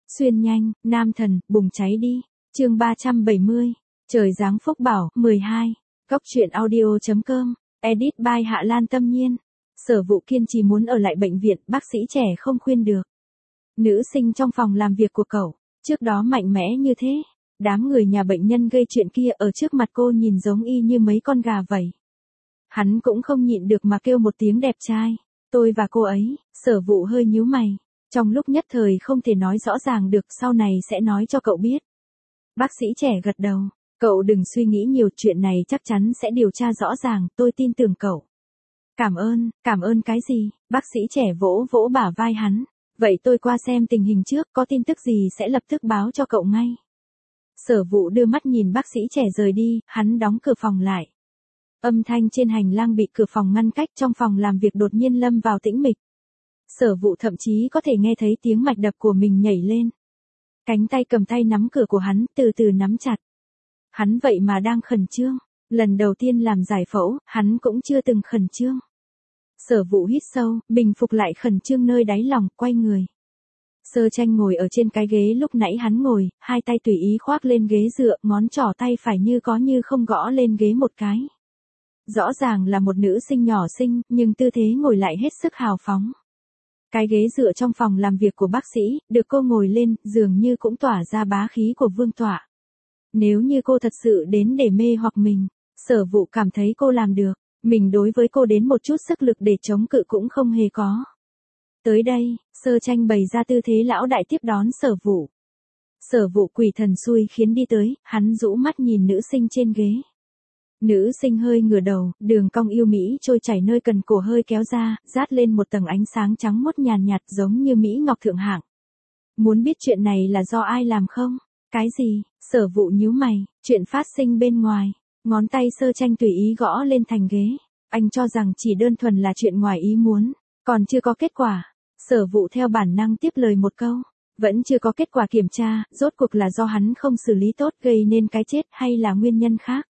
Xuyên nhanh, nam thần, bùng cháy đi. Chương 370. Trời giáng phúc bảo, 12. Góc truyện audio.com. Edit by Hạ Lan Tâm Nhiên. Sở Vụ kiên trì muốn ở lại bệnh viện, bác sĩ trẻ không khuyên được. Nữ sinh trong phòng làm việc của cậu, trước đó mạnh mẽ như thế. Đám người nhà bệnh nhân gây chuyện kia ở trước mặt cô nhìn giống y như mấy con gà vậy. Hắn cũng không nhịn được mà kêu một tiếng đẹp trai. Tôi và cô ấy. Sở Vụ hơi nhíu mày. Trong lúc nhất thời không thể nói rõ ràng được, sau này sẽ nói cho cậu biết. Bác sĩ trẻ gật đầu. Cậu đừng suy nghĩ nhiều, chuyện này chắc chắn sẽ điều tra rõ ràng, tôi tin tưởng cậu. Cảm ơn cái gì? Bác sĩ trẻ vỗ vỗ bả vai hắn. Vậy tôi qua xem tình hình trước, có tin tức gì sẽ lập tức báo cho cậu ngay. Sở Vụ đưa mắt nhìn bác sĩ trẻ rời đi, hắn đóng cửa phòng lại. Âm thanh trên hành lang bị cửa phòng ngăn cách, trong phòng làm việc đột nhiên lâm vào tĩnh mịch. Sở Vụ thậm chí có thể nghe thấy tiếng mạch đập của mình nhảy lên. Cánh tay cầm tay nắm cửa của hắn, từ từ nắm chặt. Hắn vậy mà đang khẩn trương. Lần đầu tiên làm giải phẫu, hắn cũng chưa từng khẩn trương. Sở Vụ hít sâu, bình phục lại khẩn trương nơi đáy lòng, quay người. Sơ Tranh ngồi ở trên cái ghế lúc nãy hắn ngồi, hai tay tùy ý khoác lên ghế dựa, ngón trỏ tay phải như có như không gõ lên ghế một cái. Rõ ràng là một nữ sinh nhỏ xinh, nhưng tư thế ngồi lại hết sức hào phóng. Cái ghế dựa trong phòng làm việc của bác sĩ, được cô ngồi lên, dường như cũng tỏa ra bá khí của vương tọa. Nếu như cô thật sự đến để mê hoặc mình, Sở Vụ cảm thấy cô làm được, mình đối với cô đến một chút sức lực để chống cự cũng không hề có. Tới đây, Sơ Tranh bày ra tư thế lão đại tiếp đón Sở Vụ. Sở Vụ quỷ thần xui khiến đi tới, hắn rũ mắt nhìn nữ sinh trên ghế. Nữ sinh hơi ngửa đầu, đường cong yêu mỹ trôi chảy nơi cần cổ hơi kéo ra, dát lên một tầng ánh sáng trắng muốt nhàn nhạt giống như mỹ ngọc thượng hạng. Muốn biết chuyện này là do ai làm không? Cái gì? Sở Vụ nhíu mày, chuyện phát sinh bên ngoài. Ngón tay Sơ Tranh tùy ý gõ lên thành ghế. Anh cho rằng chỉ đơn thuần là chuyện ngoài ý muốn, còn chưa có kết quả. Sở Vụ theo bản năng tiếp lời một câu. Vẫn chưa có kết quả kiểm tra, rốt cuộc là do hắn không xử lý tốt gây nên cái chết hay là nguyên nhân khác?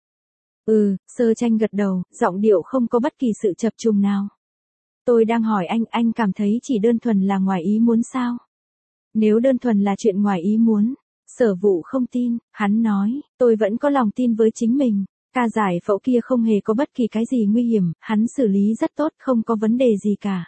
Sơ Tranh gật đầu, giọng điệu không có bất kỳ sự chập trùng nào. Tôi đang hỏi anh cảm thấy chỉ đơn thuần là ngoài ý muốn sao? Nếu đơn thuần là chuyện ngoài ý muốn, Sở Vụ không tin, hắn nói, tôi vẫn có lòng tin với chính mình. Ca giải phẫu kia không hề có bất kỳ cái gì nguy hiểm, hắn xử lý rất tốt, không có vấn đề gì cả.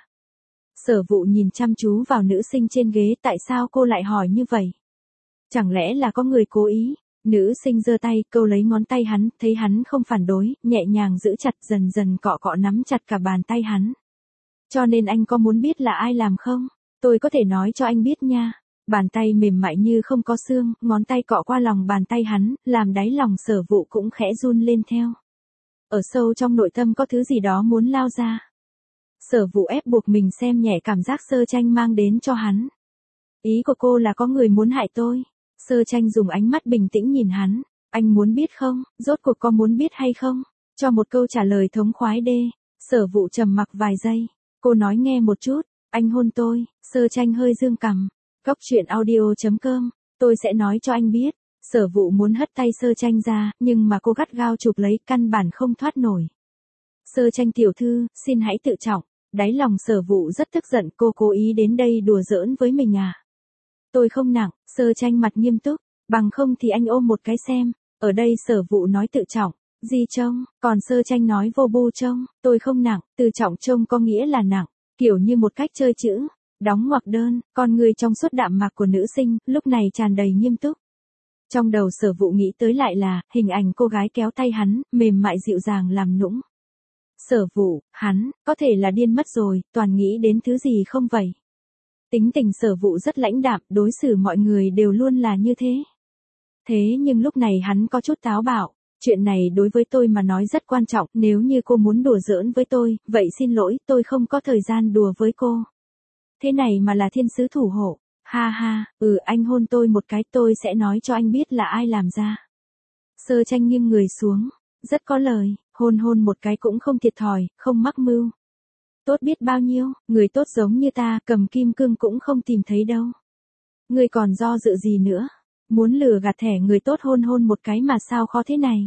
Sở Vụ nhìn chăm chú vào nữ sinh trên ghế, tại sao cô lại hỏi như vậy? Chẳng lẽ là có người cố ý? Nữ sinh giơ tay, câu lấy ngón tay hắn, thấy hắn không phản đối, nhẹ nhàng giữ chặt, dần dần cọ cọ nắm chặt cả bàn tay hắn. Cho nên anh có muốn biết là ai làm không? Tôi có thể nói cho anh biết nha. Bàn tay mềm mại như không có xương, ngón tay cọ qua lòng bàn tay hắn, làm đáy lòng Sở Vụ cũng khẽ run lên theo. Ở sâu trong nội tâm có thứ gì đó muốn lao ra. Sở Vụ ép buộc mình xem nhẹ cảm giác Sơ Tranh mang đến cho hắn. Ý của cô là có người muốn hại tôi. Sơ Tranh dùng ánh mắt bình tĩnh nhìn hắn. Anh muốn biết không? Rốt cuộc có muốn biết hay không? Cho một câu trả lời thống khoái đê. Sở Vụ trầm mặc vài giây. Cô nói nghe một chút. Anh hôn tôi. Sơ Tranh hơi dương cằm. Góc truyện audio.com. Tôi sẽ nói cho anh biết. Sở Vụ muốn hất tay Sơ Tranh ra, nhưng mà cô gắt gao chụp lấy, căn bản không thoát nổi. Sơ Tranh tiểu thư, xin hãy tự trọng. Đáy lòng Sở Vụ rất tức giận, cô cố ý đến đây đùa giỡn với mình à? Tôi không nặng. Sơ Tranh mặt nghiêm túc. Bằng không thì anh ôm một cái xem. Ở đây Sở Vụ nói tự trọng. Di trông, còn Sơ Tranh nói vô bu trông. Tôi không nặng, từ trọng trông có nghĩa là nặng. Kiểu như một cách chơi chữ. Đóng ngoặc đơn, con người trong suốt đạm mạc của nữ sinh, lúc này tràn đầy nghiêm túc. Trong đầu Sở Vụ nghĩ tới lại là, hình ảnh cô gái kéo tay hắn, mềm mại dịu dàng làm nũng. Sở Vụ, hắn, có thể là điên mất rồi, toàn nghĩ đến thứ gì không vậy? Tính tình Sở Vụ rất lãnh đạm, đối xử mọi người đều luôn là như thế. Thế nhưng lúc này hắn có chút táo bạo, chuyện này đối với tôi mà nói rất quan trọng, nếu như cô muốn đùa giỡn với tôi, vậy xin lỗi, tôi không có thời gian đùa với cô. Thế này mà là thiên sứ thủ hộ. Ha ha, anh hôn tôi một cái, tôi sẽ nói cho anh biết là ai làm ra. Sơ Tranh nghiêng người xuống, rất có lời, hôn một cái cũng không thiệt thòi, không mắc mưu. Tốt biết bao nhiêu, người tốt giống như ta, cầm kim cương cũng không tìm thấy đâu. Người còn do dự gì nữa? Muốn lừa gạt thẻ người tốt hôn một cái mà sao khó thế này?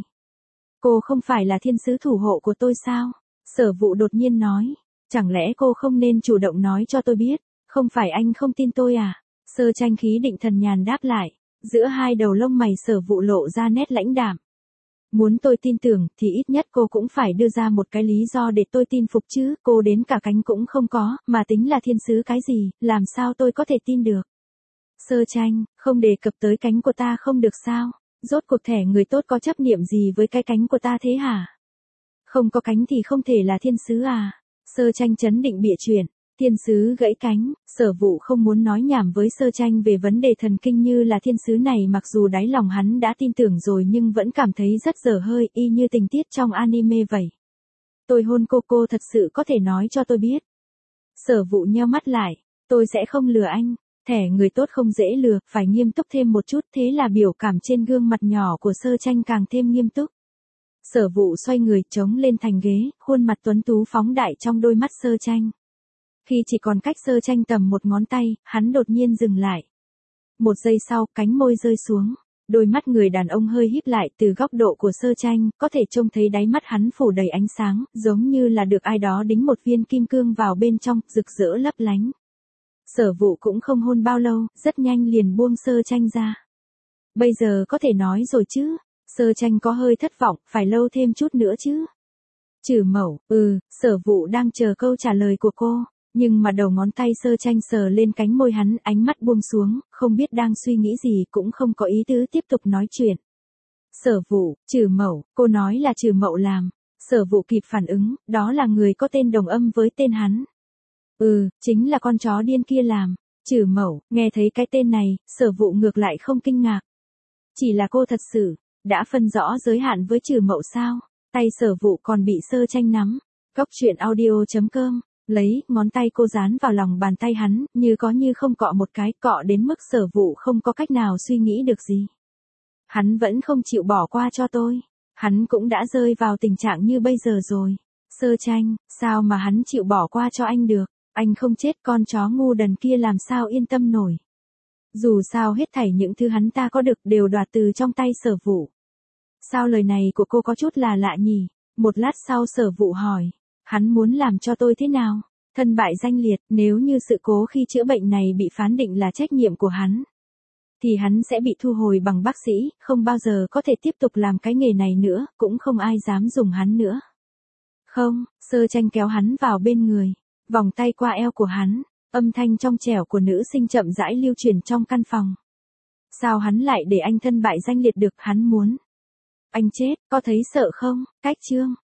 Cô không phải là thiên sứ thủ hộ của tôi sao? Sở Vụ đột nhiên nói. Chẳng lẽ cô không nên chủ động nói cho tôi biết? Không phải anh không tin tôi à? Sơ Tranh khí định thần nhàn đáp lại, giữa hai đầu lông mày Sở Vụ lộ ra nét lãnh đạm. Muốn tôi tin tưởng thì ít nhất cô cũng phải đưa ra một cái lý do để tôi tin phục chứ, cô đến cả cánh cũng không có, mà tính là thiên sứ cái gì, làm sao tôi có thể tin được. Sơ Tranh, không đề cập tới cánh của ta không được sao, rốt cuộc thẻ người tốt có chấp niệm gì với cái cánh của ta thế hả? Không có cánh thì không thể là thiên sứ à? Sơ Tranh chấn định bịa chuyện. Thiên sứ gãy cánh, Sở Vụ không muốn nói nhảm với Sơ Tranh về vấn đề thần kinh như là thiên sứ này, mặc dù đáy lòng hắn đã tin tưởng rồi nhưng vẫn cảm thấy rất dở hơi, y như tình tiết trong anime vậy. Tôi hôn cô thật sự có thể nói cho tôi biết. Sở Vụ nheo mắt lại, tôi sẽ không lừa anh, thẻ người tốt không dễ lừa, phải nghiêm túc thêm một chút, thế là biểu cảm trên gương mặt nhỏ của Sơ Tranh càng thêm nghiêm túc. Sở Vụ xoay người chống lên thành ghế, khuôn mặt tuấn tú phóng đại trong đôi mắt Sơ Tranh. Khi chỉ còn cách Sơ Tranh tầm một ngón tay, hắn đột nhiên dừng lại. Một giây sau, cánh môi rơi xuống. Đôi mắt người đàn ông hơi híp lại, từ góc độ của Sơ Tranh, có thể trông thấy đáy mắt hắn phủ đầy ánh sáng, giống như là được ai đó đính một viên kim cương vào bên trong, rực rỡ lấp lánh. Sở Vụ cũng không hôn bao lâu, rất nhanh liền buông Sơ Tranh ra. Bây giờ có thể nói rồi chứ? Sơ Tranh có hơi thất vọng, phải lâu thêm chút nữa chứ? Trừ Mẩu, Sở Vụ đang chờ câu trả lời của cô. Nhưng mà đầu ngón tay Sơ Tranh sờ lên cánh môi hắn, ánh mắt buông xuống, không biết đang suy nghĩ gì, cũng không có ý tứ tiếp tục nói chuyện. Sở Vụ, Trừ Mẩu, cô nói là Trừ Mậu làm. Sở Vụ kịp phản ứng, đó là người có tên đồng âm với tên hắn. Chính là con chó điên kia làm. Trừ Mẩu, nghe thấy cái tên này, Sở Vụ ngược lại không kinh ngạc. Chỉ là cô thật sự đã phân rõ giới hạn với Trừ Mậu sao? Tay Sở Vụ còn bị Sơ Tranh nắm. Góc truyện audio.com. Lấy ngón tay cô dán vào lòng bàn tay hắn, như có như không cọ một cái, cọ đến mức Sở Vụ không có cách nào suy nghĩ được gì. Hắn vẫn không chịu bỏ qua cho tôi. Hắn cũng đã rơi vào tình trạng như bây giờ rồi. Sơ Tranh, sao mà hắn chịu bỏ qua cho anh được? Anh không chết, con chó ngu đần kia làm sao yên tâm nổi. Dù sao hết thảy những thứ hắn ta có được đều đoạt từ trong tay Sở Vụ. Sao lời này của cô có chút là lạ nhỉ? Một lát sau Sở Vụ hỏi. Hắn muốn làm cho tôi thế nào? Thân bại danh liệt, nếu như sự cố khi chữa bệnh này bị phán định là trách nhiệm của hắn, thì hắn sẽ bị thu hồi bằng bác sĩ, không bao giờ có thể tiếp tục làm cái nghề này nữa, cũng không ai dám dùng hắn nữa. Không, Sơ Tranh kéo hắn vào bên người, vòng tay qua eo của hắn, âm thanh trong trẻo của nữ sinh chậm rãi lưu truyền trong căn phòng. Sao hắn lại để anh thân bại danh liệt được, hắn muốn anh chết, có thấy sợ không? Cách chương